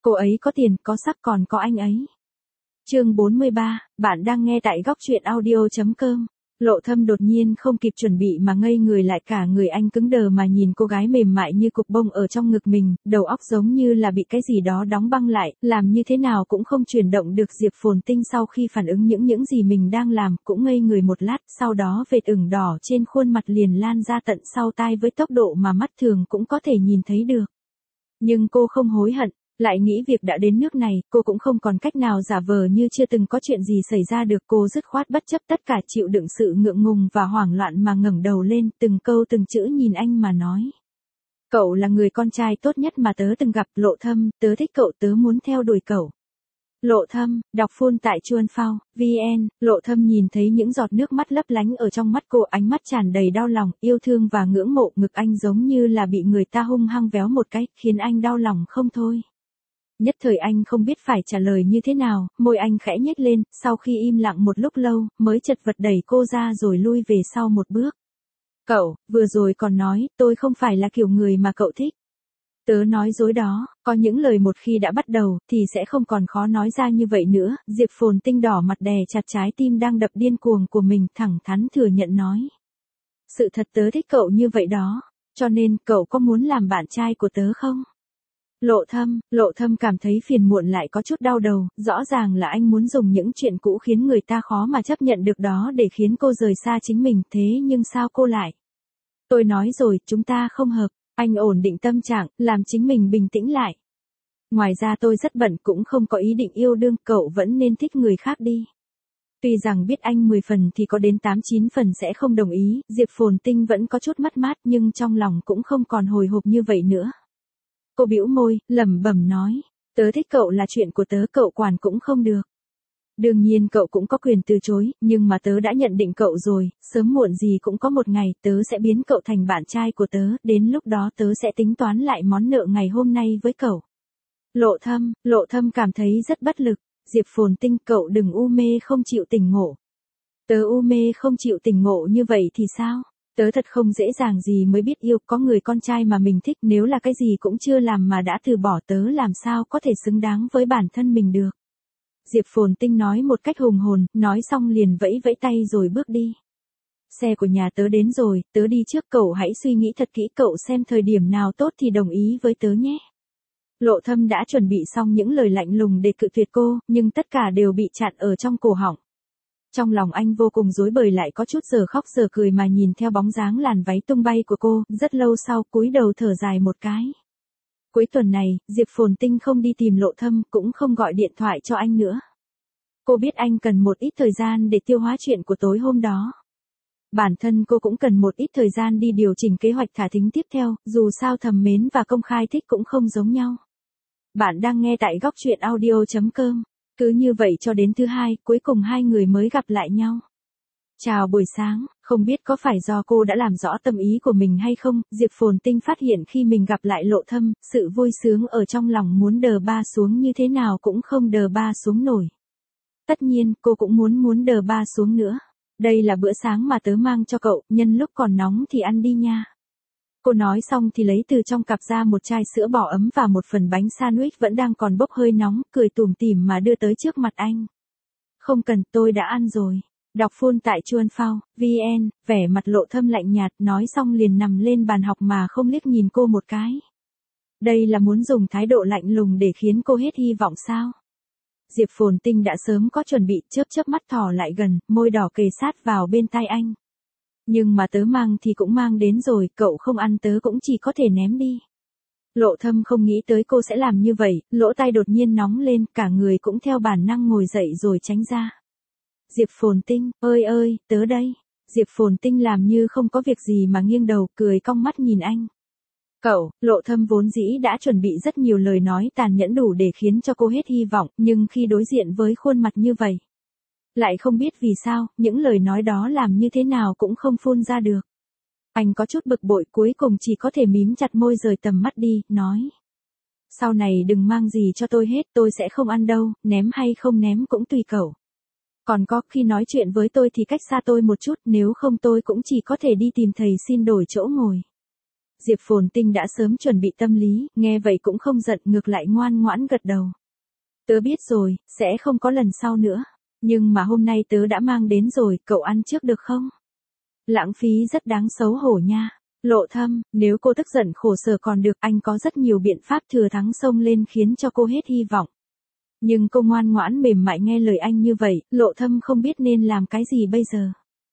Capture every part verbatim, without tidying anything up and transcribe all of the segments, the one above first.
Cô ấy có tiền, có sắc còn có anh ấy. Chương bốn mươi ba, bạn đang nghe tại góc truyện audio chấm com. Lộ Thâm đột nhiên không kịp chuẩn bị mà ngây người lại, cả người anh cứng đờ mà nhìn cô gái mềm mại như cục bông ở trong ngực mình, đầu óc giống như là bị cái gì đó đóng băng lại, làm như thế nào cũng không chuyển động được. Diệp Phồn Tinh sau khi phản ứng những những gì mình đang làm, cũng ngây người một lát, sau đó vệt ửng đỏ trên khuôn mặt liền lan ra tận sau tai với tốc độ mà mắt thường cũng có thể nhìn thấy được. Nhưng cô không hối hận. Lại nghĩ việc đã đến nước này, cô cũng không còn cách nào giả vờ như chưa từng có chuyện gì xảy ra được. Cô dứt khoát bất chấp tất cả, chịu đựng sự ngượng ngùng và hoảng loạn mà ngẩng đầu lên, từng câu từng chữ nhìn anh mà nói. Cậu là người con trai tốt nhất mà tớ từng gặp, Lộ Thâm, tớ thích cậu, tớ muốn theo đuổi cậu. Lộ Thâm, đọc full tại chuan phao, vn. Lộ Thâm nhìn thấy những giọt nước mắt lấp lánh ở trong mắt cô, ánh mắt tràn đầy đau lòng, yêu thương và ngưỡng mộ. Ngực anh giống như là bị người ta hung hăng véo một cái, khiến anh đau lòng không thôi. Nhất thời anh không biết phải trả lời như thế nào, môi anh khẽ nhếch lên, sau khi im lặng một lúc lâu, mới chật vật đẩy cô ra rồi lui về sau một bước. Cậu, vừa rồi còn nói, tôi không phải là kiểu người mà cậu thích. Tớ nói dối đó, có những lời một khi đã bắt đầu, thì sẽ không còn khó nói ra như vậy nữa. Diệp Phồn Tinh đỏ mặt đè chặt trái tim đang đập điên cuồng của mình, thẳng thắn thừa nhận nói. Sự thật tớ thích cậu như vậy đó, cho nên cậu có muốn làm bạn trai của tớ không? Lộ Thâm, Lộ Thâm cảm thấy phiền muộn lại có chút đau đầu, rõ ràng là anh muốn dùng những chuyện cũ khiến người ta khó mà chấp nhận được đó để khiến cô rời xa chính mình, thế nhưng sao cô lại? Tôi nói rồi, chúng ta không hợp, anh ổn định tâm trạng, làm chính mình bình tĩnh lại. Ngoài ra tôi rất bận, cũng không có ý định yêu đương, cậu vẫn nên thích người khác đi. Tuy rằng biết anh mười phần thì có đến tám chín phần sẽ không đồng ý, Diệp Phồn Tinh vẫn có chút mất mát nhưng trong lòng cũng không còn hồi hộp như vậy nữa. Cô bĩu môi, lẩm bẩm nói, tớ thích cậu là chuyện của tớ, cậu quản cũng không được. Đương nhiên cậu cũng có quyền từ chối, nhưng mà tớ đã nhận định cậu rồi, sớm muộn gì cũng có một ngày tớ sẽ biến cậu thành bạn trai của tớ, đến lúc đó tớ sẽ tính toán lại món nợ ngày hôm nay với cậu. Lộ Thâm, Lộ Thâm cảm thấy rất bất lực, Diệp Phồn Tinh, cậu đừng u mê không chịu tỉnh ngộ. Tớ u mê không chịu tỉnh ngộ như vậy thì sao? Tớ thật không dễ dàng gì mới biết yêu, có người con trai mà mình thích, nếu là cái gì cũng chưa làm mà đã từ bỏ, tớ làm sao có thể xứng đáng với bản thân mình được. Diệp Phồn Tinh nói một cách hùng hồn, nói xong liền vẫy vẫy tay rồi bước đi. Xe của nhà tớ đến rồi, tớ đi trước, cậu hãy suy nghĩ thật kỹ, cậu xem thời điểm nào tốt thì đồng ý với tớ nhé. Lộ Thâm đã chuẩn bị xong những lời lạnh lùng để cự tuyệt cô, nhưng tất cả đều bị chặn ở trong cổ họng. Trong lòng anh vô cùng rối bời, lại có chút giờ khóc giờ cười mà nhìn theo bóng dáng làn váy tung bay của cô, rất lâu sau cúi đầu thở dài một cái. Cuối tuần này, Diệp Phồn Tinh không đi tìm Lộ Thâm, cũng không gọi điện thoại cho anh nữa. Cô biết anh cần một ít thời gian để tiêu hóa chuyện của tối hôm đó. Bản thân cô cũng cần một ít thời gian đi điều chỉnh kế hoạch thả thính tiếp theo, dù sao thầm mến và công khai thích cũng không giống nhau. Bạn đang nghe tại góc truyện audio chấm com. Cứ như vậy cho đến thứ hai, cuối cùng hai người mới gặp lại nhau. Chào buổi sáng, không biết có phải do cô đã làm rõ tâm ý của mình hay không, Diệp Phồn Tinh phát hiện khi mình gặp lại Lộ Thâm, sự vui sướng ở trong lòng muốn đờ ba xuống như thế nào cũng không đờ ba xuống nổi. Tất nhiên, cô cũng muốn muốn đờ ba xuống nữa. Đây là bữa sáng mà tớ mang cho cậu, nhân lúc còn nóng thì ăn đi nha. Cô nói xong thì lấy từ trong cặp ra một chai sữa bò ấm và một phần bánh sandwich vẫn đang còn bốc hơi nóng, cười tủm tỉm mà đưa tới trước mặt anh. Không cần, tôi đã ăn rồi. Đọc full tại chuan phao, vn, vẻ mặt Lộ Thâm lạnh nhạt, nói xong liền nằm lên bàn học mà không liếc nhìn cô một cái. Đây là muốn dùng thái độ lạnh lùng để khiến cô hết hy vọng sao? Diệp Phồn Tinh đã sớm có chuẩn bị, chớp chớp mắt thò lại gần, môi đỏ kề sát vào bên tai anh. Nhưng mà tớ mang thì cũng mang đến rồi, cậu không ăn tớ cũng chỉ có thể ném đi. Lộ Thâm không nghĩ tới cô sẽ làm như vậy, lỗ tai đột nhiên nóng lên, cả người cũng theo bản năng ngồi dậy rồi tránh ra. Diệp Phồn Tinh, ơi ơi, tớ đây. Diệp Phồn Tinh làm như không có việc gì mà nghiêng đầu, cười cong mắt nhìn anh. Cậu, Lộ Thâm vốn dĩ đã chuẩn bị rất nhiều lời nói tàn nhẫn đủ để khiến cho cô hết hy vọng, nhưng khi đối diện với khuôn mặt như vậy, lại không biết vì sao, những lời nói đó làm như thế nào cũng không phun ra được. Anh có chút bực bội, cuối cùng chỉ có thể mím chặt môi rời tầm mắt đi, nói. Sau này đừng mang gì cho tôi hết, tôi sẽ không ăn đâu, ném hay không ném cũng tùy cậu. Còn có, khi nói chuyện với tôi thì cách xa tôi một chút, nếu không tôi cũng chỉ có thể đi tìm thầy xin đổi chỗ ngồi. Diệp Phồn Tinh đã sớm chuẩn bị tâm lý, nghe vậy cũng không giận, ngược lại ngoan ngoãn gật đầu. Tớ biết rồi, sẽ không có lần sau nữa. Nhưng mà hôm nay tớ đã mang đến rồi, cậu ăn trước được không? Lãng phí rất đáng xấu hổ nha. Lộ Thâm, nếu cô tức giận khổ sở còn được, anh có rất nhiều biện pháp thừa thắng xông lên khiến cho cô hết hy vọng. Nhưng cô ngoan ngoãn mềm mại nghe lời anh như vậy, Lộ Thâm không biết nên làm cái gì bây giờ.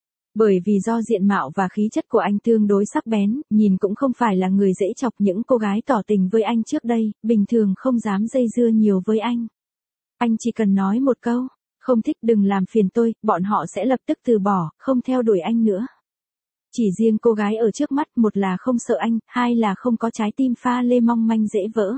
Bởi vì do diện mạo và khí chất của anh tương đối sắc bén, nhìn cũng không phải là người dễ chọc, những cô gái tỏ tình với anh trước đây, bình thường không dám dây dưa nhiều với anh. Anh chỉ cần nói một câu, không thích đừng làm phiền tôi, bọn họ sẽ lập tức từ bỏ, không theo đuổi anh nữa. Chỉ riêng cô gái ở trước mắt, một là không sợ anh, hai là không có trái tim pha lê mong manh dễ vỡ.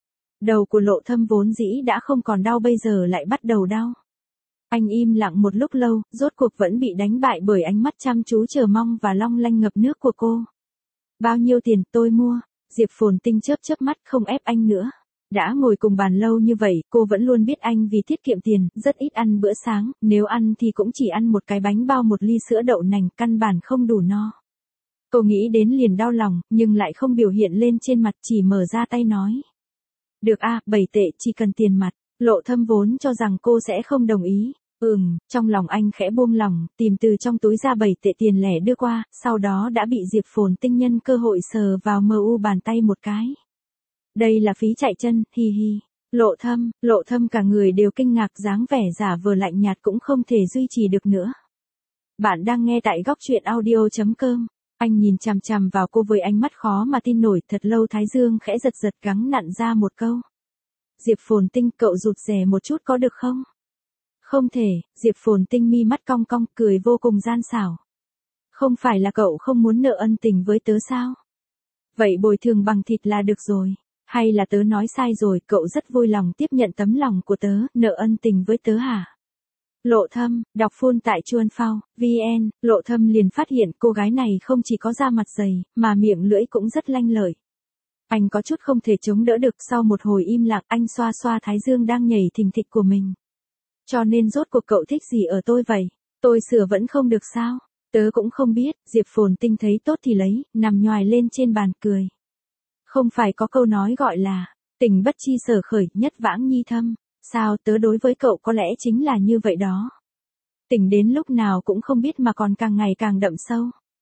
Đầu của Lộ Thâm vốn dĩ đã không còn đau bây giờ lại bắt đầu đau. Anh im lặng một lúc lâu, rốt cuộc vẫn bị đánh bại bởi ánh mắt chăm chú chờ mong và long lanh ngập nước của cô. Bao nhiêu tiền tôi mua? Diệp Phồn Tinh chớp chớp mắt, không ép anh nữa. Đã ngồi cùng bàn lâu như vậy, cô vẫn luôn biết anh vì tiết kiệm tiền, rất ít ăn bữa sáng, nếu ăn thì cũng chỉ ăn một cái bánh bao một ly sữa đậu nành, căn bản không đủ no. Cô nghĩ đến liền đau lòng, nhưng lại không biểu hiện lên trên mặt, chỉ mở ra tay nói. Được a, bảy tệ, chỉ cần tiền mặt. Lộ Thâm vốn cho rằng cô sẽ không đồng ý. Ừm, trong lòng anh khẽ buông lòng, tìm từ trong túi ra bảy tệ tiền lẻ đưa qua, sau đó đã bị Diệp Phồn Tinh nhân cơ hội sờ vào mờ u bàn tay một cái. Đây là phí chạy chân, hi hi. Lộ Thâm, Lộ Thâm cả người đều kinh ngạc, dáng vẻ giả vờ lạnh nhạt cũng không thể duy trì được nữa. Bạn đang nghe tại góc truyện audio chấm com. Anh nhìn chằm chằm vào cô với ánh mắt khó mà tin nổi, thật lâu thái dương khẽ giật giật gắng nặn ra một câu. Diệp Phồn Tinh, cậu rụt rè một chút có được không? Không thể, Diệp Phồn Tinh mi mắt cong cong, cười vô cùng gian xảo. Không phải là cậu không muốn nợ ân tình với tớ sao? Vậy bồi thường bằng thịt là được rồi. Hay là tớ nói sai rồi, cậu rất vui lòng tiếp nhận tấm lòng của tớ, nợ ân tình với tớ hả? Lộ Thâm, đọc phun tại chuan phao, vn, Lộ Thâm liền phát hiện cô gái này không chỉ có da mặt dày, mà miệng lưỡi cũng rất lanh lợi. Anh có chút không thể chống đỡ được, sau một hồi im lặng anh xoa xoa thái dương đang nhảy thình thịch của mình. Cho nên rốt cuộc cậu thích gì ở tôi vậy? Tôi sửa vẫn không được sao? Tớ cũng không biết, Diệp Phồn Tinh thấy tốt thì lấy, nằm nhoài lên trên bàn cười. Không phải có câu nói gọi là, tình bất chi sở khởi, nhất vãng nhi thâm. Sao, tớ đối với cậu có lẽ chính là như vậy đó. Tình đến lúc nào cũng không biết mà còn càng ngày càng đậm sâu.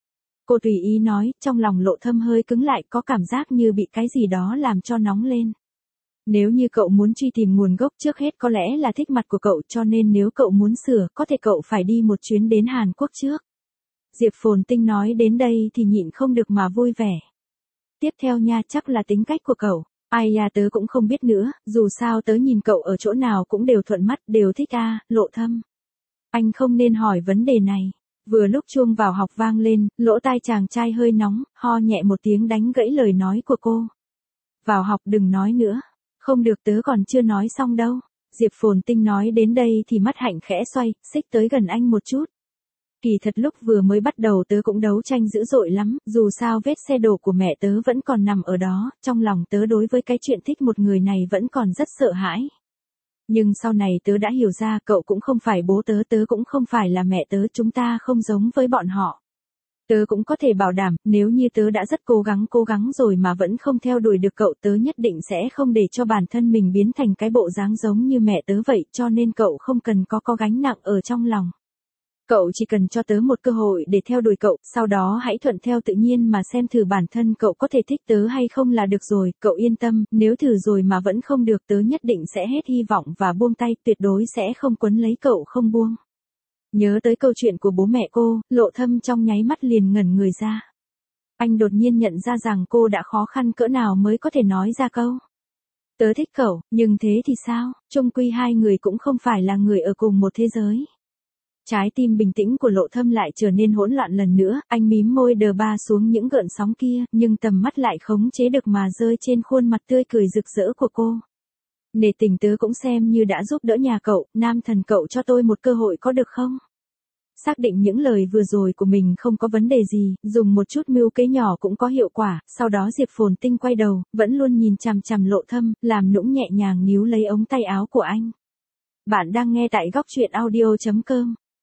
Cô tùy ý nói, trong lòng Lộ Thâm hơi cứng lại, có cảm giác như bị cái gì đó làm cho nóng lên. Nếu như cậu muốn truy tìm nguồn gốc, trước hết có lẽ là thích mặt của cậu, cho nên nếu cậu muốn sửa, có thể cậu phải đi một chuyến đến Hàn Quốc trước. Diệp Phồn Tinh nói đến đây thì nhịn không được mà vui vẻ. Tiếp theo nha, chắc là tính cách của cậu. Ai à, tớ cũng không biết nữa, dù sao tớ nhìn cậu ở chỗ nào cũng đều thuận mắt, đều thích a, à, Lộ Thâm. Anh không nên hỏi vấn đề này. Vừa lúc chuông vào học vang lên, lỗ tai chàng trai hơi nóng, ho nhẹ một tiếng đánh gãy lời nói của cô. Vào học đừng nói nữa. Không được, tớ còn chưa nói xong đâu. Diệp Phồn Tinh nói đến đây thì mắt hạnh khẽ xoay, xích tới gần anh một chút. Kỳ thật lúc vừa mới bắt đầu tớ cũng đấu tranh dữ dội lắm, dù sao vết xe đổ của mẹ tớ vẫn còn nằm ở đó, trong lòng tớ đối với cái chuyện thích một người này vẫn còn rất sợ hãi. Nhưng sau này tớ đã hiểu ra, cậu cũng không phải bố tớ, tớ cũng không phải là mẹ tớ, chúng ta không giống với bọn họ. Tớ cũng có thể bảo đảm, nếu như tớ đã rất cố gắng cố gắng rồi mà vẫn không theo đuổi được cậu, tớ nhất định sẽ không để cho bản thân mình biến thành cái bộ dáng giống như mẹ tớ vậy, cho nên cậu không cần có có gánh nặng ở trong lòng. Cậu chỉ cần cho tớ một cơ hội để theo đuổi cậu, sau đó hãy thuận theo tự nhiên mà xem thử bản thân cậu có thể thích tớ hay không là được rồi, cậu yên tâm, nếu thử rồi mà vẫn không được tớ nhất định sẽ hết hy vọng và buông tay, tuyệt đối sẽ không quấn lấy cậu không buông. Nhớ tới câu chuyện của bố mẹ cô, Lộ Thâm trong nháy mắt liền ngẩn người ra. Anh đột nhiên nhận ra rằng cô đã khó khăn cỡ nào mới có thể nói ra câu. Tớ thích cậu, nhưng thế thì sao, chung quy hai người cũng không phải là người ở cùng một thế giới. Trái tim bình tĩnh của Lộ Thâm lại trở nên hỗn loạn lần nữa, anh mím môi đờ ba xuống những gợn sóng kia, nhưng tầm mắt lại khống chế được mà rơi trên khuôn mặt tươi cười rực rỡ của cô. Nể tình tớ cũng xem như đã giúp đỡ nhà cậu, nam thần cậu cho tôi một cơ hội có được không? Xác định những lời vừa rồi của mình không có vấn đề gì, dùng một chút mưu kế nhỏ cũng có hiệu quả, sau đó Diệp Phồn Tinh quay đầu, vẫn luôn nhìn chằm chằm Lộ Thâm, làm nũng nhẹ nhàng níu lấy ống tay áo của anh. Bạn đang nghe tại góc truyện audio chấm com.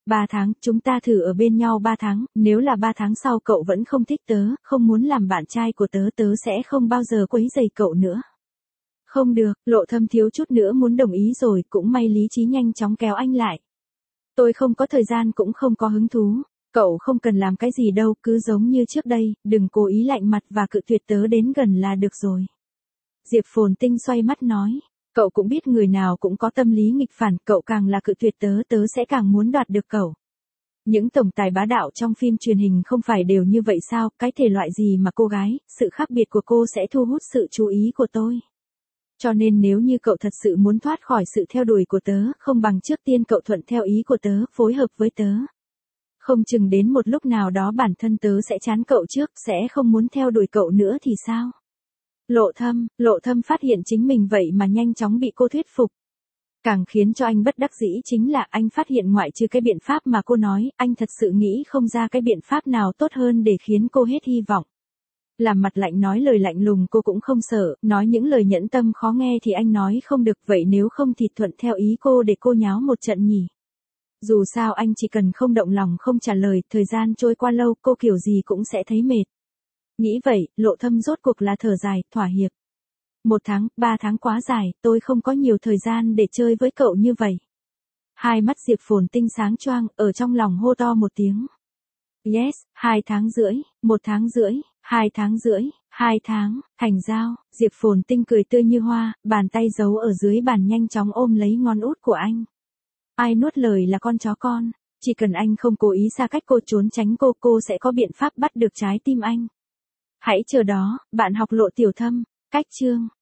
Ba tháng, chúng ta thử ở bên nhau ba tháng, nếu là ba tháng sau cậu vẫn không thích tớ, không muốn làm bạn trai của tớ, tớ sẽ không bao giờ quấy rầy cậu nữa. Không được, Lộ Thâm thiếu chút nữa muốn đồng ý rồi, cũng may lý trí nhanh chóng kéo anh lại. Tôi không có thời gian cũng không có hứng thú. Cậu không cần làm cái gì đâu, cứ giống như trước đây, đừng cố ý lạnh mặt và cự tuyệt tớ đến gần là được rồi. Diệp Phồn Tinh xoay mắt nói. Cậu cũng biết người nào cũng có tâm lý nghịch phản, cậu càng là cự tuyệt tớ, tớ sẽ càng muốn đoạt được cậu. Những tổng tài bá đạo trong phim truyền hình không phải đều như vậy sao, cái thể loại gì mà cô gái, sự khác biệt của cô sẽ thu hút sự chú ý của tôi. Cho nên nếu như cậu thật sự muốn thoát khỏi sự theo đuổi của tớ, không bằng trước tiên cậu thuận theo ý của tớ, phối hợp với tớ. Không chừng đến một lúc nào đó bản thân tớ sẽ chán cậu trước, sẽ không muốn theo đuổi cậu nữa thì sao? Lộ Thâm, Lộ Thâm phát hiện chính mình vậy mà nhanh chóng bị cô thuyết phục. Càng khiến cho anh bất đắc dĩ chính là anh phát hiện ngoại trừ cái biện pháp mà cô nói, anh thật sự nghĩ không ra cái biện pháp nào tốt hơn để khiến cô hết hy vọng. Làm mặt lạnh nói lời lạnh lùng cô cũng không sợ, nói những lời nhẫn tâm khó nghe thì anh nói không được, vậy nếu không thì thuận theo ý cô để cô nháo một trận nhỉ. Dù sao anh chỉ cần không động lòng không trả lời, thời gian trôi qua lâu cô kiểu gì cũng sẽ thấy mệt. Nghĩ vậy, Lộ Thâm rốt cuộc là thở dài, thỏa hiệp. Một tháng, ba tháng quá dài, tôi không có nhiều thời gian để chơi với cậu như vậy. Hai mắt Diệp Phồn Tinh sáng choang, ở trong lòng hô to một tiếng. Yes, hai tháng rưỡi, một tháng rưỡi, hai tháng rưỡi, hai tháng, thành giao. Diệp Phồn Tinh cười tươi như hoa, bàn tay giấu ở dưới bàn nhanh chóng ôm lấy ngón út của anh. Ai nuốt lời là con chó con, chỉ cần anh không cố ý xa cách cô, trốn tránh cô, cô sẽ có biện pháp bắt được trái tim anh. Hãy chờ đó, bạn học Lộ Tiểu Thâm, cách chương.